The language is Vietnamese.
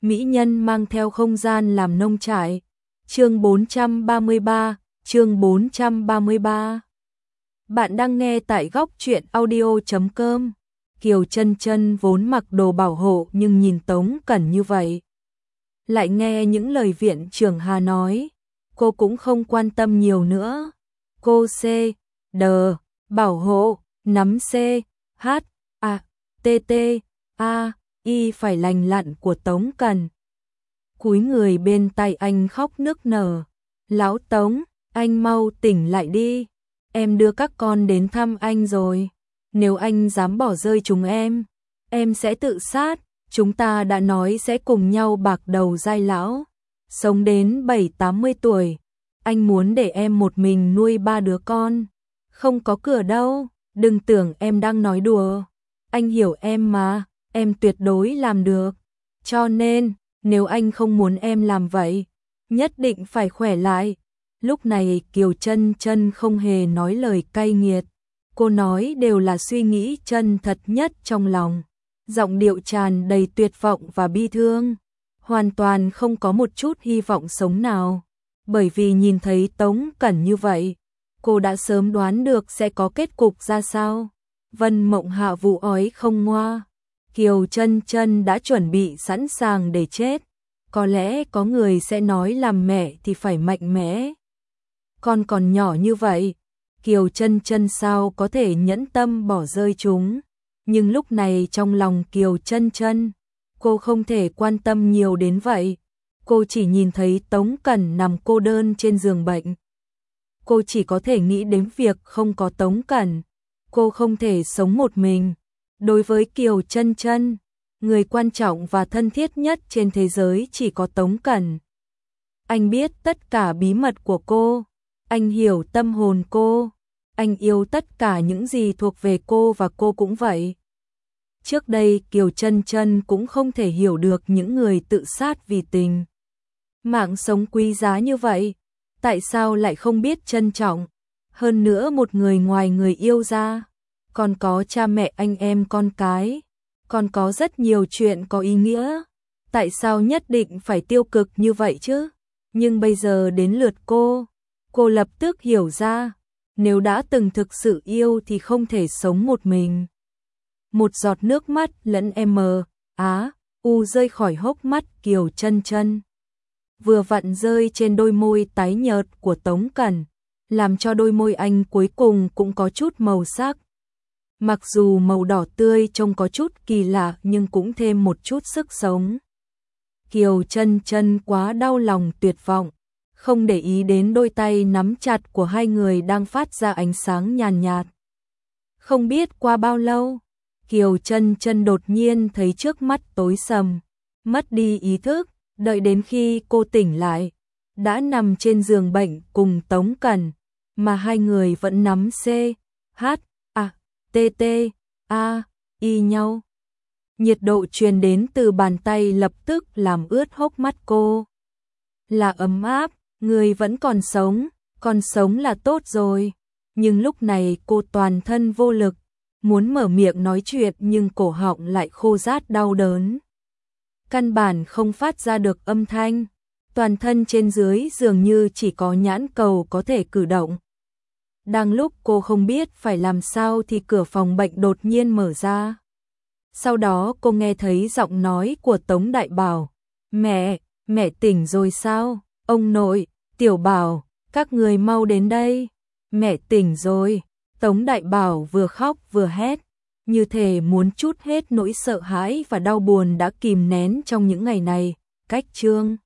mỹ nhân mang theo không gian làm nông trại. Chương 433. Bạn đang nghe tại góc truyện audio.com. Kiều Chân Chân vốn mặc đồ bảo hộ nhưng nhìn Tống Cẩn như vậy, lại nghe những lời viện trưởng Hà nói, cô cũng không quan tâm nhiều nữa. Cô C, D, bảo hộ, nắm C, H, A, T, T, A, Y phải lành lặn của Tống Cẩn. Cúi người bên tay anh khóc nức nở. Lão Tống, anh mau tỉnh lại đi. Em đưa các con đến thăm anh rồi. Nếu anh dám bỏ rơi chúng em sẽ tự sát. Chúng ta đã nói sẽ cùng nhau bạc đầu giai lão, sống đến 70-80 tuổi. Anh muốn để em một mình nuôi 3 đứa con. Không có cửa đâu, đừng tưởng em đang nói đùa. Anh hiểu em mà, em tuyệt đối làm được. Cho nên, nếu anh không muốn em làm vậy, nhất định phải khỏe lại. Lúc này Kiều Chân Chân không hề nói lời cay nghiệt. Cô nói đều là suy nghĩ chân thật nhất trong lòng. Giọng điệu tràn đầy tuyệt vọng và bi thương. Hoàn toàn không có một chút hy vọng sống nào. Bởi vì nhìn thấy Tống Cẩn như vậy, cô đã sớm đoán được sẽ có kết cục ra sao. Vân Mộng Hạ vụ ói không ngoa. Kiều Chân Chân đã chuẩn bị sẵn sàng để chết. Có lẽ có người sẽ nói làm mẹ thì phải mạnh mẽ. Con còn nhỏ như vậy, Kiều Chân Chân sao có thể nhẫn tâm bỏ rơi chúng. Nhưng lúc này trong lòng Kiều Chân Chân, cô không thể quan tâm nhiều đến vậy. Cô chỉ nhìn thấy Tống Cẩn nằm cô đơn trên giường bệnh. Cô chỉ có thể nghĩ đến việc không có Tống Cẩn, cô không thể sống một mình. Đối với Kiều Chân Chân, người quan trọng và thân thiết nhất trên thế giới chỉ có Tống Cẩn. Anh biết tất cả bí mật của cô, anh hiểu tâm hồn cô, anh yêu tất cả những gì thuộc về cô và cô cũng vậy. Trước đây Kiều Chân Chân cũng không thể hiểu được những người tự sát vì tình. Mạng sống quý giá như vậy, tại sao lại không biết trân trọng? Hơn nữa một người ngoài người yêu ra, còn có cha mẹ anh em con cái, còn có rất nhiều chuyện có ý nghĩa. Tại sao nhất định phải tiêu cực như vậy chứ? Nhưng bây giờ đến lượt cô lập tức hiểu ra, nếu đã từng thực sự yêu thì không thể sống một mình. Một giọt nước mắt lẫn u rơi khỏi hốc mắt Kiều Chân Chân, vừa vặn rơi trên đôi môi tái nhợt của Tống Cẩn, làm cho đôi môi anh cuối cùng cũng có chút màu sắc. Mặc dù màu đỏ tươi trông có chút kỳ lạ nhưng cũng thêm một chút sức sống. Kiều Chân Chân quá đau lòng tuyệt vọng, không để ý đến đôi tay nắm chặt của hai người đang phát ra ánh sáng nhàn nhạt. Không biết qua bao lâu, Kiều Chân Chân đột nhiên thấy trước mắt tối sầm, mất đi ý thức. Đợi đến khi cô tỉnh lại, đã nằm trên giường bệnh cùng Tống Cẩn, mà hai người vẫn nắm C, H, A, T, T, A, Y nhau. Nhiệt độ truyền đến từ bàn tay lập tức làm ướt hốc mắt cô. Là ấm áp, người vẫn còn sống là tốt rồi. Nhưng lúc này cô toàn thân vô lực, muốn mở miệng nói chuyện nhưng cổ họng lại khô rát đau đớn. Căn bản không phát ra được âm thanh, toàn thân trên dưới dường như chỉ có nhãn cầu có thể cử động. Đang lúc cô không biết phải làm sao thì cửa phòng bệnh đột nhiên mở ra. Sau đó cô nghe thấy giọng nói của Tống Đại Bảo. Mẹ tỉnh rồi sao? Ông nội, Tiểu Bảo, các người mau đến đây. Mẹ tỉnh rồi. Tống Đại Bảo vừa khóc vừa hét, như thể muốn trút hết nỗi sợ hãi và đau buồn đã kìm nén trong những ngày này. Cách chương